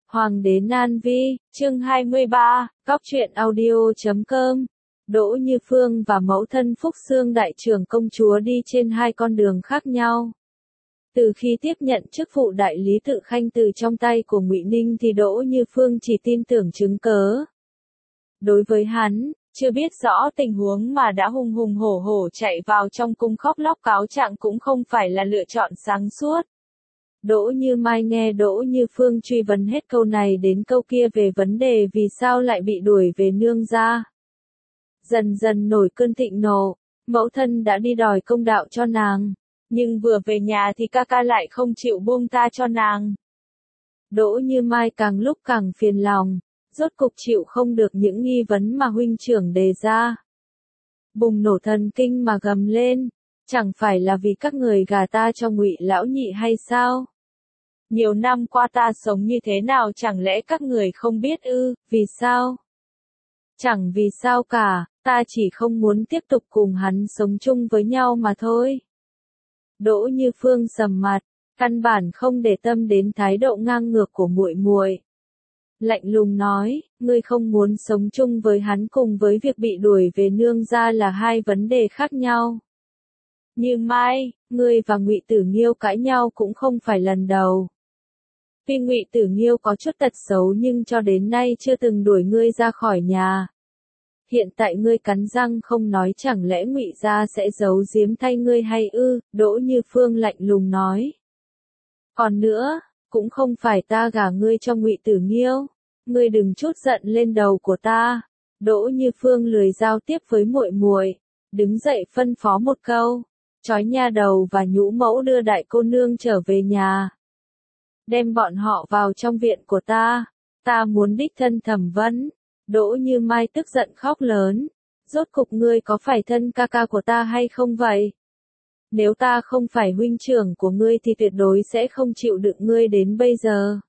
Hoàng đế Nan Vi, chương 23, Góc truyện audio.com. Đỗ Như Phương và mẫu thân Phúc Xương đại trưởng công chúa đi trên hai con đường khác nhau. Từ khi tiếp nhận chức vụ đại lý tự khanh từ trong tay của Ngụy Ninh thì Đỗ Như Phương chỉ tin tưởng chứng cớ. Đối với hắn, chưa biết rõ tình huống mà đã hùng hùng hổ hổ chạy vào trong cung khóc lóc cáo trạng cũng không phải là lựa chọn sáng suốt. Đỗ Như Mai nghe Đỗ Như Phương truy vấn hết câu này đến câu kia về vấn đề vì sao lại bị đuổi về nương gia. Dần dần nổi cơn thịnh nộ, mẫu thân đã đi đòi công đạo cho nàng, nhưng vừa về nhà thì ca ca lại không chịu buông tha cho nàng. Đỗ Như Mai càng lúc càng phiền lòng, rốt cục chịu không được những nghi vấn mà huynh trưởng đề ra. Bùng nổ thần kinh mà gầm lên, chẳng phải là vì các người gà ta cho Ngụy lão nhị hay sao? Nhiều năm qua ta sống như thế nào chẳng lẽ các người không biết ư, vì sao? Chẳng vì sao cả, ta chỉ không muốn tiếp tục cùng hắn sống chung với nhau mà thôi. Đỗ Như Phương sầm mặt, căn bản không để tâm đến thái độ ngang ngược của muội muội. Lạnh lùng nói, ngươi không muốn sống chung với hắn cùng với việc bị đuổi về nương gia là hai vấn đề khác nhau. Như Mai, ngươi và Ngụy Tử Nghiêu cãi nhau cũng không phải lần đầu. Tuy Ngụy Tử Nghiêu có chút tật xấu nhưng cho đến nay chưa từng đuổi ngươi ra khỏi nhà. Hiện tại ngươi cắn răng không nói chẳng lẽ Ngụy gia sẽ giấu giếm thay ngươi hay ư? Đỗ Như Phương lạnh lùng nói. Còn nữa, cũng không phải ta gả ngươi cho Ngụy Tử Nghiêu, ngươi đừng trút giận lên đầu của ta. Đỗ Như Phương lười giao tiếp với muội muội, đứng dậy phân phó một câu, trói nha đầu và nhũ mẫu đưa đại cô nương trở về nhà. Đem bọn họ vào trong viện của ta muốn đích thân thẩm vấn. Đỗ Như Mai tức giận khóc lớn, rốt cục ngươi có phải thân ca ca của ta hay không vậy? Nếu ta không phải huynh trưởng của ngươi thì tuyệt đối sẽ không chịu đựng ngươi đến bây giờ.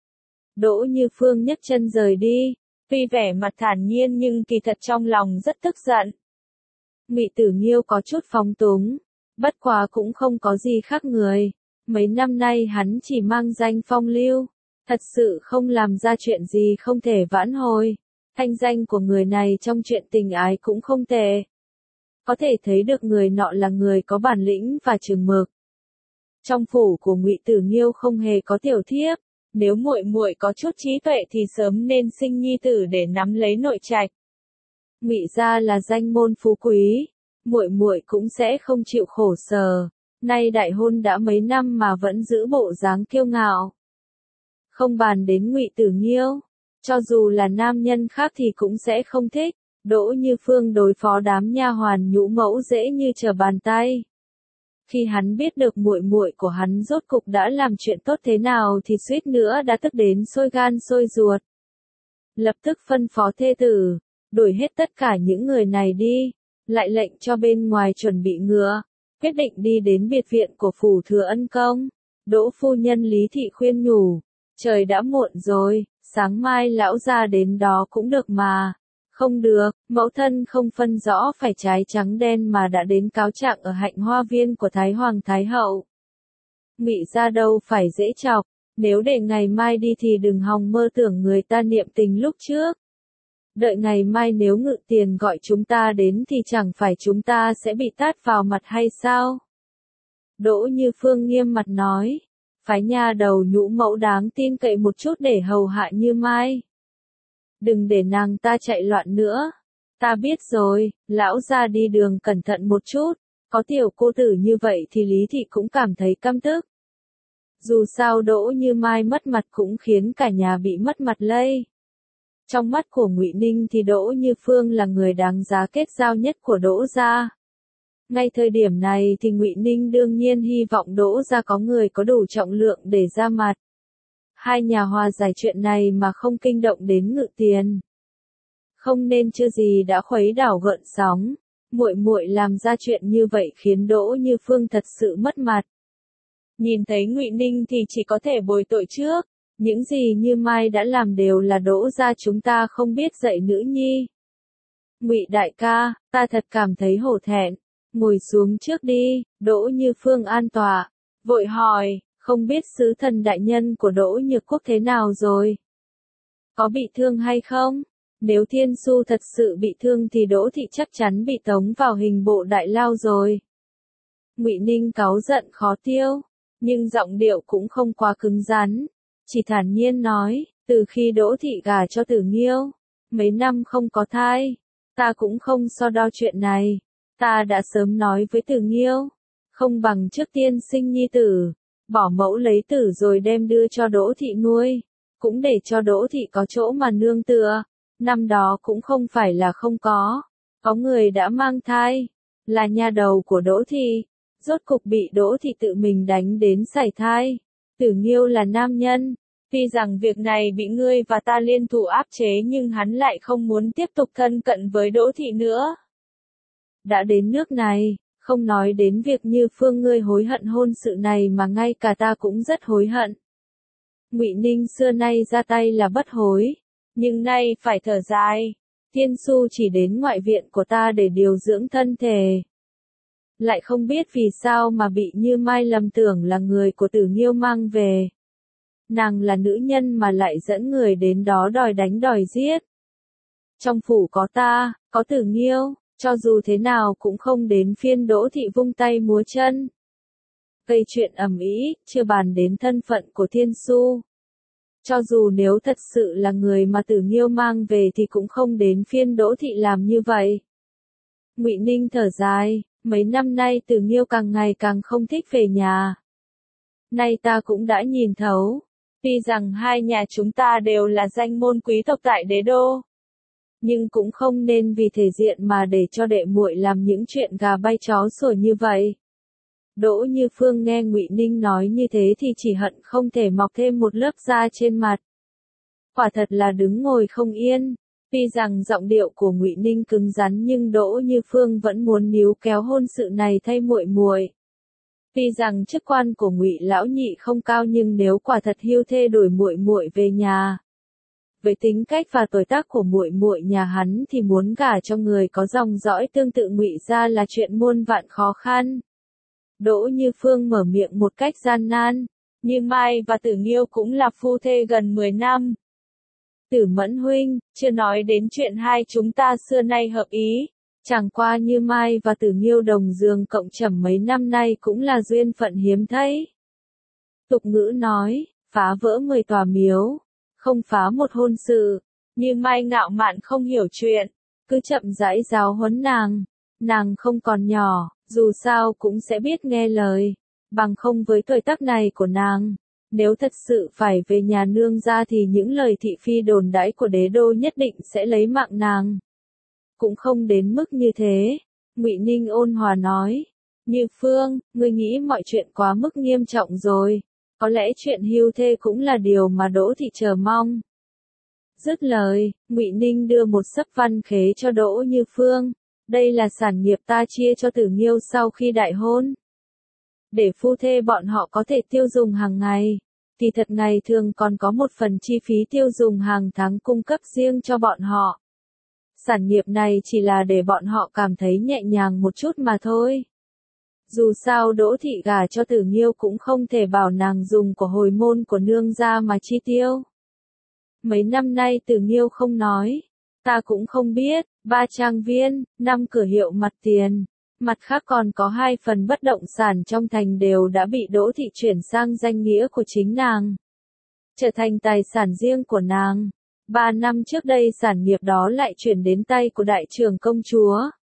Đỗ Như Phương nhấc chân rời đi, tuy vẻ mặt thản nhiên nhưng kỳ thật trong lòng rất tức giận. Ngụy Tử Nghiêu có chút phóng túng, bất quá cũng không có gì khác người. Mấy năm nay hắn chỉ mang danh phong lưu, thật sự không làm ra chuyện gì không thể vãn hồi. Thanh danh của người này trong chuyện tình ái cũng không tệ. Có thể thấy được người nọ là người có bản lĩnh và chừng mực. Trong phủ của Ngụy Tử Nghiêu không hề có tiểu thiếp, nếu muội muội có chút trí tuệ thì sớm nên sinh nhi tử để nắm lấy nội trạch. Ngụy gia là danh môn phú quý, muội muội cũng sẽ không chịu khổ sở. Nay đại hôn đã mấy năm mà vẫn giữ bộ dáng kiêu ngạo. Không bàn đến Ngụy Tử Nghiêu, cho dù là nam nhân khác thì cũng sẽ không thích. Đỗ Như Phương đối phó đám nha hoàn nhũ mẫu dễ như trở bàn tay. Khi hắn biết được muội muội của hắn rốt cục đã làm chuyện tốt thế nào thì suýt nữa đã tức đến sôi gan sôi ruột. Lập tức phân phó thê tử, đuổi hết tất cả những người này đi, lại lệnh cho bên ngoài chuẩn bị ngựa, quyết định đi đến biệt viện của phủ Thừa Ân Công. Đỗ phu nhân Lý Thị khuyên nhủ, trời đã muộn rồi, sáng mai lão gia đến đó cũng được mà. Không được, mẫu thân không phân rõ phải trái trắng đen mà đã đến cáo trạng ở hạnh hoa viên của Thái Hoàng Thái Hậu. Ngụy gia đâu phải dễ chọc, nếu để ngày mai đi thì đừng hòng mơ tưởng người ta niệm tình lúc trước. Đợi ngày mai nếu Ngự Tiền gọi chúng ta đến thì chẳng phải chúng ta sẽ bị tát vào mặt hay sao? Đỗ Như Phương nghiêm mặt nói, phái nha đầu nhũ mẫu đáng tin cậy một chút để hầu hạ Như Mai. Đừng để nàng ta chạy loạn nữa. Ta biết rồi, lão gia đi đường cẩn thận một chút, có tiểu cô tử như vậy thì Lý Thị cũng cảm thấy căm tức. Dù sao Đỗ Như Mai mất mặt cũng khiến cả nhà bị mất mặt lây. Trong mắt của Ngụy Ninh thì Đỗ Như Phương là người đáng giá kết giao nhất của Đỗ gia. Ngay thời điểm này thì Ngụy Ninh đương nhiên hy vọng Đỗ gia có người có đủ trọng lượng để ra mặt. Hai nhà hòa giải chuyện này mà không kinh động đến Ngự Tiền. Không nên chưa gì đã khuấy đảo gợn sóng, muội muội làm ra chuyện như vậy khiến Đỗ Như Phương thật sự mất mặt. Nhìn thấy Ngụy Ninh thì chỉ có thể bồi tội trước, những gì Như Mai đã làm đều là Đỗ gia chúng ta không biết dạy nữ nhi. Ngụy đại ca, ta thật cảm thấy hổ thẹn, ngồi xuống trước đi. Đỗ Như Phương an tọa, vội hỏi, không biết sứ thần đại nhân của Đỗ Nhược Quốc thế nào rồi? Có bị thương hay không? Nếu Thiên Xu thật sự bị thương thì Đỗ Thị chắc chắn bị tống vào hình bộ đại lao rồi. Ngụy Ninh cáu giận khó tiêu, nhưng giọng điệu cũng không quá cứng rắn, chỉ thản nhiên nói, từ khi Đỗ Thị gả cho Tử Nghiêu, mấy năm không có thai, ta cũng không so đo chuyện này, ta đã sớm nói với Tử Nghiêu, không bằng trước tiên sinh nhi tử, bỏ mẫu lấy tử rồi đem đưa cho Đỗ Thị nuôi, cũng để cho Đỗ Thị có chỗ mà nương tựa. Năm đó cũng không phải là không có người đã mang thai, là nha đầu của Đỗ Thị, rốt cục bị Đỗ Thị tự mình đánh đến sảy thai. Tử Nghiêu là nam nhân, tuy rằng việc này bị ngươi và ta liên thủ áp chế nhưng hắn lại không muốn tiếp tục thân cận với Đỗ Thị nữa. Đã đến nước này, không nói đến việc Như Phương ngươi hối hận hôn sự này mà ngay cả ta cũng rất hối hận. Ngụy Ninh xưa nay ra tay là bất hối, nhưng nay phải thở dài. Thiên Xu chỉ đến ngoại viện của ta để điều dưỡng thân thể. Lại không biết vì sao mà bị Như Mai lầm tưởng là người của Tử Nghiêu mang về. Nàng là nữ nhân mà lại dẫn người đến đó đòi đánh đòi giết. Trong phủ có ta, có Tử Nghiêu, cho dù thế nào cũng không đến phiên Đỗ Thị vung tay múa chân. Gây chuyện ầm ĩ, chưa bàn đến thân phận của Thiên Xu. Cho dù nếu thật sự là người mà Tử Nghiêu mang về thì cũng không đến phiên Đỗ Thị làm như vậy. Ngụy Ninh thở dài, mấy năm nay Tử Nghiêu càng ngày càng không thích về nhà. Nay ta cũng đã nhìn thấu, tuy rằng hai nhà chúng ta đều là danh môn quý tộc tại đế đô, nhưng cũng không nên vì thể diện mà để cho đệ muội làm những chuyện gà bay chó sủa như vậy. Đỗ Như Phương nghe Ngụy Ninh nói như thế thì chỉ hận không thể mọc thêm một lớp da trên mặt. Quả thật là đứng ngồi không yên, tuy rằng giọng điệu của Ngụy Ninh cứng rắn nhưng Đỗ Như Phương vẫn muốn níu kéo hôn sự này thay muội muội. Tuy rằng chức quan của Ngụy lão nhị không cao nhưng nếu quả thật hưu thê đổi muội muội về nhà, với tính cách và tuổi tác của muội muội nhà hắn thì muốn gả cho người có dòng dõi tương tự Ngụy gia là chuyện muôn vạn khó khăn. Đỗ Như Phương mở miệng một cách gian nan, Như Mai và Tử Nghiêu cũng là phu thê gần 10 năm. Tử Mẫn huynh, chưa nói đến chuyện hai chúng ta xưa nay hợp ý, chẳng qua Như Mai và Tử Nghiêu đồng giường cộng trầm mấy năm nay cũng là duyên phận hiếm thấy. Tục ngữ nói, phá vỡ 10 tòa miếu, không phá một hôn sự. Như Mai ngạo mạn không hiểu chuyện, cứ chậm rãi giáo huấn nàng không còn nhỏ, dù sao cũng sẽ biết nghe lời, bằng không với tuổi tác này của nàng, nếu thật sự phải về nhà nương ra thì những lời thị phi đồn đãi của đế đô nhất định sẽ lấy mạng nàng. Cũng không đến mức như thế, Ngụy Ninh ôn hòa nói, Như Phương, ngươi nghĩ mọi chuyện quá mức nghiêm trọng rồi, có lẽ chuyện hưu thê cũng là điều mà Đỗ Thị chờ mong. Dứt lời, Ngụy Ninh đưa một sấp văn khế cho Đỗ Như Phương. Đây là sản nghiệp ta chia cho Tử Nghiêu sau khi đại hôn. Để phu thê bọn họ có thể tiêu dùng hàng ngày, thì thật ngày thường còn có một phần chi phí tiêu dùng hàng tháng cung cấp riêng cho bọn họ. Sản nghiệp này chỉ là để bọn họ cảm thấy nhẹ nhàng một chút mà thôi. Dù sao Đỗ Thị gả cho Tử Nghiêu cũng không thể bảo nàng dùng của hồi môn của nương gia mà chi tiêu. Mấy năm nay Tử Nghiêu không nói, ta cũng không biết, 3 trang viên, 5 cửa hiệu mặt tiền, mặt khác còn có 2 phần bất động sản trong thành đều đã bị Đỗ Thị chuyển sang danh nghĩa của chính nàng, trở thành tài sản riêng của nàng. 3 năm trước đây sản nghiệp đó lại chuyển đến tay của đại trưởng công chúa.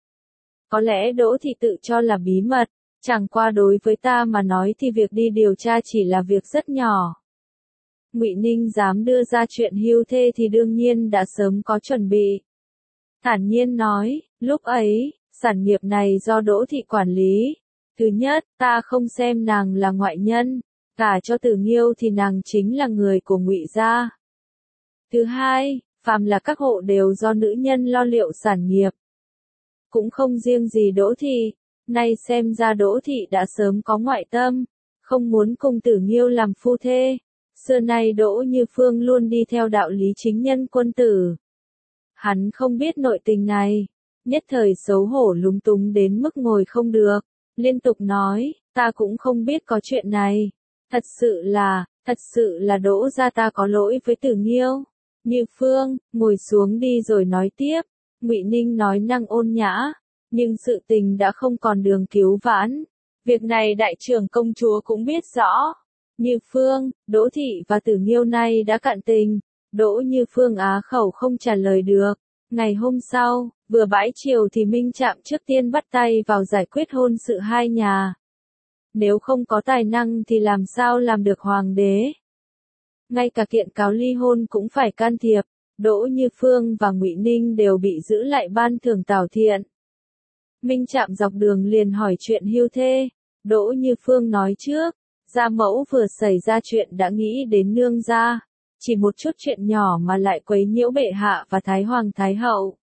Có lẽ Đỗ Thị tự cho là bí mật, chẳng qua đối với ta mà nói thì việc đi điều tra chỉ là việc rất nhỏ. Ngụy Ninh dám đưa ra chuyện hưu thê thì đương nhiên đã sớm có chuẩn bị. Thản nhiên nói, lúc ấy, sản nghiệp này do Đỗ Thị quản lý. Thứ nhất, ta không xem nàng là ngoại nhân, gả cho Tử Nghiêu thì nàng chính là người của Ngụy gia. Thứ hai, phàm là các hộ đều do nữ nhân lo liệu sản nghiệp. Cũng không riêng gì Đỗ Thị, nay xem ra Đỗ Thị đã sớm có ngoại tâm, không muốn cùng Tử Nghiêu làm phu thê. Xưa nay Đỗ Như Phương luôn đi theo đạo lý chính nhân quân tử. Hắn không biết nội tình này, nhất thời xấu hổ lúng túng đến mức ngồi không được, liên tục nói, ta cũng không biết có chuyện này. Thật sự là Đỗ gia ta có lỗi với Tử Nghiêu. Như Phương, ngồi xuống đi rồi nói tiếp. Ngụy Ninh nói năng ôn nhã, nhưng sự tình đã không còn đường cứu vãn. Việc này đại trưởng công chúa cũng biết rõ. Như Phương, Đỗ Thị và Tử Nghiêu nay đã cạn tình. Đỗ Như Phương á khẩu không trả lời được. Ngày hôm sau, vừa bãi chiều thì Minh Trạm trước tiên bắt tay vào giải quyết hôn sự hai nhà. Nếu không có tài năng thì làm sao làm được hoàng đế. Ngay cả kiện cáo ly hôn cũng phải can thiệp. Đỗ Như Phương và Ngụy Ninh đều bị giữ lại ban thưởng Tào Thiện. Minh Trạm dọc đường liền hỏi chuyện hưu thê. Đỗ Như Phương nói trước, gia mẫu vừa xảy ra chuyện đã nghĩ đến nương gia. Chỉ một chút chuyện nhỏ mà lại quấy nhiễu bệ hạ và Thái Hoàng Thái Hậu.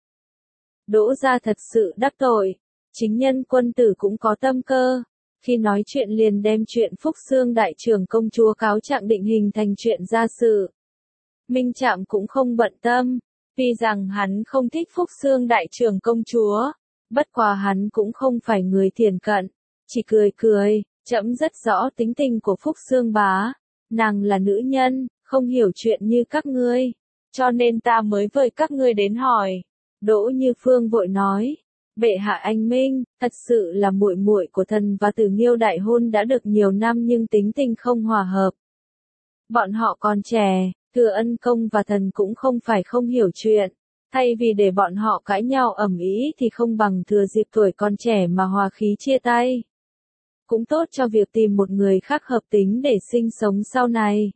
Đỗ gia thật sự đắc tội. Chính nhân quân tử cũng có tâm cơ. Khi nói chuyện liền đem chuyện Phúc Xương đại trưởng công chúa cáo trạng định hình thành chuyện gia sự. Minh Trạm cũng không bận tâm, vì rằng hắn không thích Phúc Xương đại trưởng công chúa. Bất quá hắn cũng không phải người thiển cận, chỉ cười cười, trẫm rất rõ tính tình của Phúc Xương bá. Nàng là nữ nhân, không hiểu chuyện như các ngươi, cho nên ta mới vời các ngươi đến hỏi. Đỗ Như Phương vội nói, bệ hạ anh minh, thật sự là muội muội của thần và Tử Nghiêu đại hôn đã được nhiều năm nhưng tính tình không hòa hợp. Bọn họ còn trẻ, Thừa Ân Công và thần cũng không phải không hiểu chuyện. Thay vì để bọn họ cãi nhau ầm ĩ thì không bằng thừa dịp tuổi còn trẻ mà hòa khí chia tay. Cũng tốt cho việc tìm một người khác hợp tính để sinh sống sau này.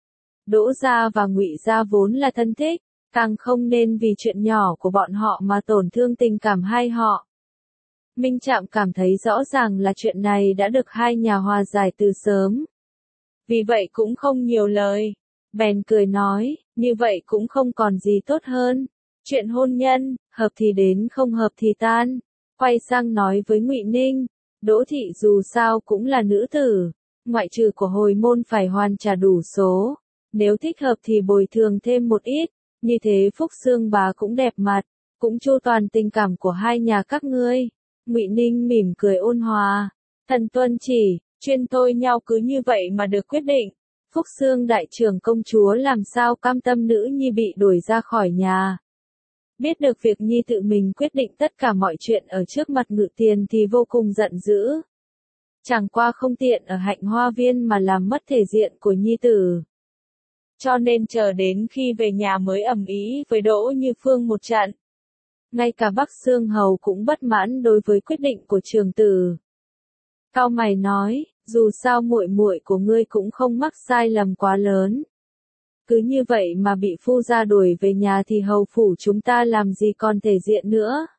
Đỗ gia và Ngụy gia vốn là thân thích, càng không nên vì chuyện nhỏ của bọn họ mà tổn thương tình cảm hai họ. Minh Trạm cảm thấy rõ ràng là chuyện này đã được hai nhà hòa giải từ sớm. Vì vậy cũng không nhiều lời, bèn cười nói, như vậy cũng không còn gì tốt hơn. Chuyện hôn nhân, hợp thì đến không hợp thì tan. Quay sang nói với Ngụy Ninh, Đỗ Thị dù sao cũng là nữ tử, ngoại trừ của hồi môn phải hoàn trả đủ số. Nếu thích hợp thì bồi thường thêm một ít, như thế Phúc Xương bá cũng đẹp mặt, cũng chu toàn tình cảm của hai nhà các ngươi. Ngụy Ninh mỉm cười ôn hòa, thần tuân chỉ, chuyên tôi nhau cứ như vậy mà được quyết định. Phúc Xương đại trưởng công chúa làm sao cam tâm nữ nhi bị đuổi ra khỏi nhà. Biết được việc nhi tự mình quyết định tất cả mọi chuyện ở trước mặt Ngự Tiền thì vô cùng giận dữ. Chẳng qua không tiện ở Hạnh Hoa Viên mà làm mất thể diện của nhi tử. Cho nên chờ đến khi về nhà mới ầm ĩ với Đỗ Như Phương một trận. Ngay cả Bắc Xương Hầu cũng bất mãn đối với quyết định của trường tử. Cao mày nói, dù sao muội muội của ngươi cũng không mắc sai lầm quá lớn. Cứ như vậy mà bị phu gia đuổi về nhà thì hầu phủ chúng ta làm gì còn thể diện nữa.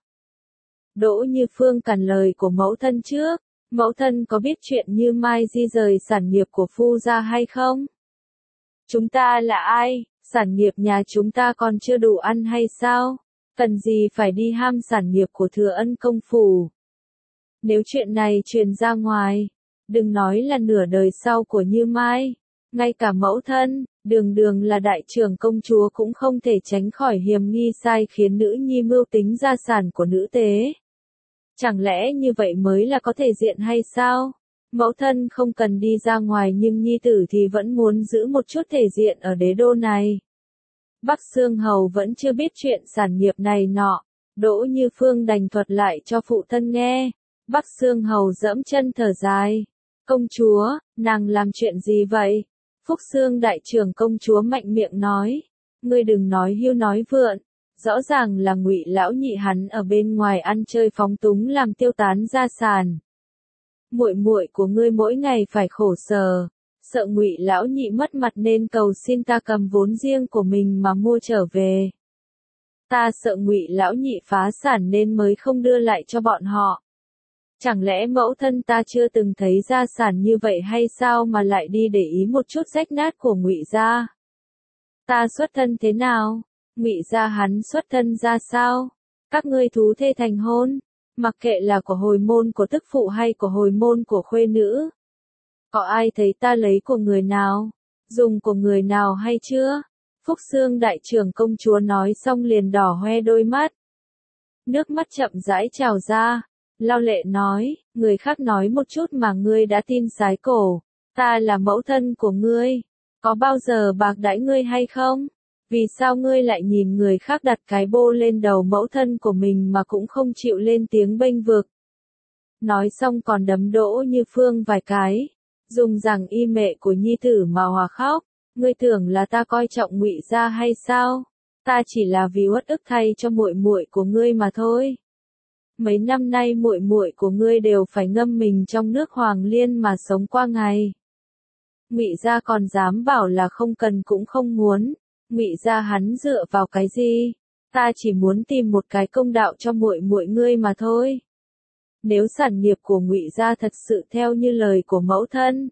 Đỗ Như Phương cản lời của mẫu thân trước, mẫu thân có biết chuyện Như Mai di rời sản nghiệp của phu gia hay không? Chúng ta là ai, sản nghiệp nhà chúng ta còn chưa đủ ăn hay sao? Cần gì phải đi ham sản nghiệp của Thừa Ân công phủ? Nếu chuyện này truyền ra ngoài, đừng nói là nửa đời sau của Như Mai, ngay cả mẫu thân, đường đường là đại trưởng công chúa cũng không thể tránh khỏi hiềm nghi sai khiến nữ nhi mưu tính gia sản của nữ tế. Chẳng lẽ như vậy mới là có thể diện hay sao? Mẫu thân không cần đi ra ngoài nhưng nhi tử thì vẫn muốn giữ một chút thể diện ở đế đô này. Bắc Xương Hầu vẫn chưa biết chuyện sản nghiệp này nọ, Đỗ Như Phương đành thuật lại cho phụ thân nghe. Bắc Xương Hầu dẫm chân thở dài. Công chúa, nàng làm chuyện gì vậy? Phúc Xương đại trưởng công chúa mạnh miệng nói. Ngươi đừng nói hưu nói vượn. Rõ ràng là Ngụy lão nhị hắn ở bên ngoài ăn chơi phóng túng làm tiêu tán gia sản. Muội muội của ngươi mỗi ngày phải khổ sở. Sợ Ngụy lão nhị mất mặt nên cầu xin ta cầm vốn riêng của mình mà mua trở về. Ta sợ Ngụy lão nhị phá sản nên mới không đưa lại cho bọn họ. Chẳng lẽ mẫu thân ta chưa từng thấy gia sản như vậy hay sao mà lại đi để ý một chút rách nát của Ngụy gia? Ta xuất thân thế nào? Ngụy gia hắn xuất thân ra sao? Các ngươi thú thê thành hôn, mặc kệ là của hồi môn của tức phụ hay của hồi môn của khuê nữ. Có ai thấy ta lấy của người nào, dùng của người nào hay chưa? Phúc Xương đại trưởng công chúa nói xong liền đỏ hoe đôi mắt. Nước mắt chậm rãi trào ra, lao lệ nói, người khác nói một chút mà ngươi đã tin sái cổ, ta là mẫu thân của ngươi, có bao giờ bạc đãi ngươi hay không? Vì sao ngươi lại nhìn người khác đặt cái bô lên đầu mẫu thân của mình mà cũng không chịu lên tiếng bênh vực? Nói xong còn đấm Đỗ Như Phương vài cái, dùng rằng y mẹ của nhi tử mà hòa khóc. Ngươi tưởng là ta coi trọng Ngụy gia hay sao? Ta chỉ là vì uất ức thay cho muội muội của ngươi mà thôi. Mấy năm nay muội muội của ngươi đều phải ngâm mình trong nước Hoàng Liên mà sống qua ngày. Ngụy gia còn dám bảo là không cần cũng không muốn. Ngụy gia hắn dựa vào cái gì? Ta chỉ muốn tìm một cái công đạo cho muội muội ngươi mà thôi. Nếu sản nghiệp của Ngụy gia thật sự theo như lời của mẫu thân.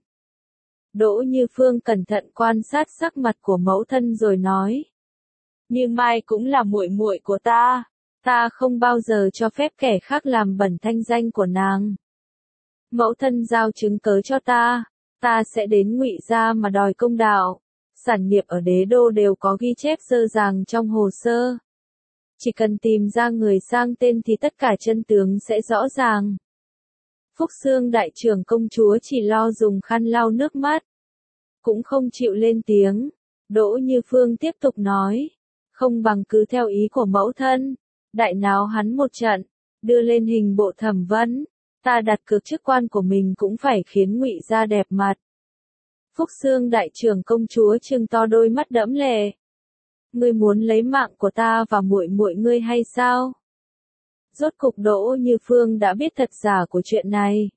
Đỗ Như Phương cẩn thận quan sát sắc mặt của mẫu thân rồi nói. Như Mai cũng là muội muội của ta. Ta không bao giờ cho phép kẻ khác làm bẩn thanh danh của nàng. Mẫu thân giao chứng cớ cho ta. Ta sẽ đến Ngụy gia mà đòi công đạo. Sản nghiệp ở đế đô đều có ghi chép dơ dàng trong hồ sơ. Chỉ cần tìm ra người sang tên thì tất cả chân tướng sẽ rõ ràng. Phúc Xương đại trưởng công chúa chỉ lo dùng khăn lau nước mắt. Cũng không chịu lên tiếng. Đỗ Như Phương tiếp tục nói. Không bằng cứ theo ý của mẫu thân. Đại náo hắn một trận. Đưa lên hình bộ thẩm vấn. Ta đặt cược chức quan của mình cũng phải khiến Ngụy gia đẹp mặt. Phúc Xương đại trưởng công chúa trừng to đôi mắt đẫm lệ. Ngươi muốn lấy mạng của ta và muội muội ngươi hay sao? Rốt cục Đỗ Như Phương đã biết thật giả của chuyện này.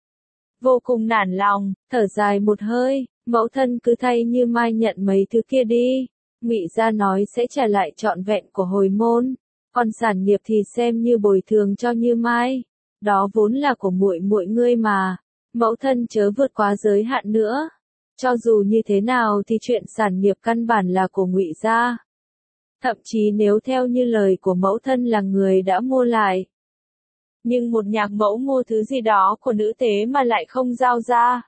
Vô cùng nản lòng, thở dài một hơi, mẫu thân cứ thay Như Mai nhận mấy thứ kia đi. Ngụy gia nói sẽ trả lại trọn vẹn của hồi môn, còn sản nghiệp thì xem như bồi thường cho Như Mai. Đó vốn là của muội muội ngươi mà, mẫu thân chớ vượt quá giới hạn nữa. Cho dù như thế nào thì chuyện sản nghiệp căn bản là của Ngụy gia. Thậm chí nếu theo như lời của mẫu thân là người đã mua lại. Nhưng một nhạc mẫu mua thứ gì đó của nữ tế mà lại không giao ra.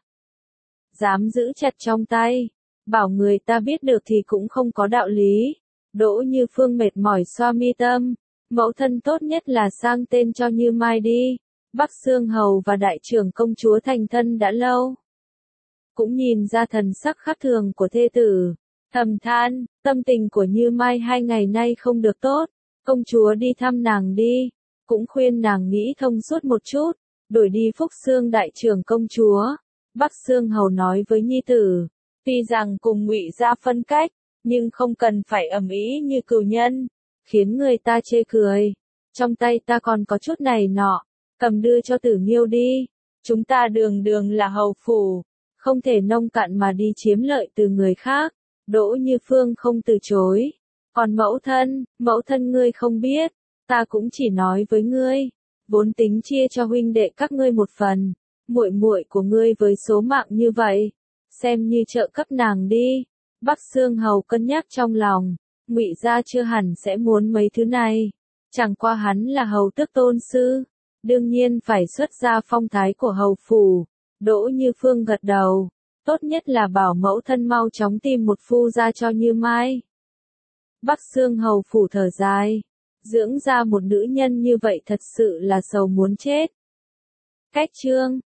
Dám giữ chặt trong tay, bảo người ta biết được thì cũng không có đạo lý. Đỗ Như Phương mệt mỏi xoa mi tâm, mẫu thân tốt nhất là sang tên cho Như Mai đi. Bắc Xương Hầu và đại trưởng công chúa thành thân đã lâu. Cũng nhìn ra thần sắc khác thường của thê tử. Thầm than, tâm tình của Như Mai 2 ngày nay không được tốt, công chúa đi thăm nàng đi, cũng khuyên nàng nghĩ thông suốt một chút, đổi đi Phúc Xương đại trưởng công chúa. Bắc Xương Hầu nói với nhi tử, tuy rằng cùng Ngụy gia phân cách, nhưng không cần phải ầm ĩ như cừu nhân, khiến người ta chê cười. Trong tay ta còn có chút này nọ, cầm đưa cho Tử Nghiêu đi, chúng ta đường đường là hầu phủ, không thể nông cạn mà đi chiếm lợi từ người khác. Đỗ Như Phương không từ chối. Còn mẫu thân ngươi không biết, ta cũng chỉ nói với ngươi, vốn tính chia cho huynh đệ các ngươi một phần, muội muội của ngươi với số mạng như vậy, xem như trợ cấp nàng đi. Bắc Xương Hầu cân nhắc trong lòng, Ngụy gia chưa hẳn sẽ muốn mấy thứ này, chẳng qua hắn là hầu tước tôn sư, đương nhiên phải xuất ra phong thái của hầu phủ. Đỗ Như Phương gật đầu. Tốt nhất là bảo mẫu thân mau chóng tìm một phu gia cho Như Mai. Bắc Xương Hầu phủ thở dài. Dưỡng ra một nữ nhân như vậy thật sự là sầu muốn chết. Cách chương